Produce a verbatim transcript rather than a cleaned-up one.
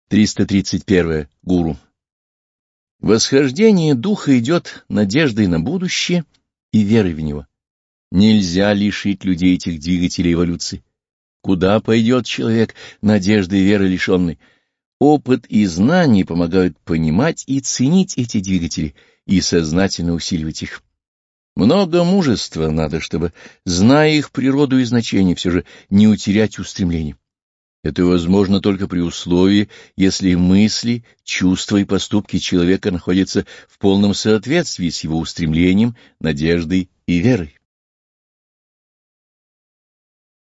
триста тридцать первое. Гуру. Восхождение духа идет надеждой на будущее и верой в него. Нельзя лишить людей этих двигателей эволюции. Куда пойдет человек, надежды и веры лишенный? Опыт и знания помогают понимать и ценить эти двигатели и сознательно усиливать их. Много мужества надо, чтобы, зная их природу и значение, все же не утерять устремление. Это возможно только при условии, если мысли, чувства и поступки человека находятся в полном соответствии с его устремлением, надеждой и верой.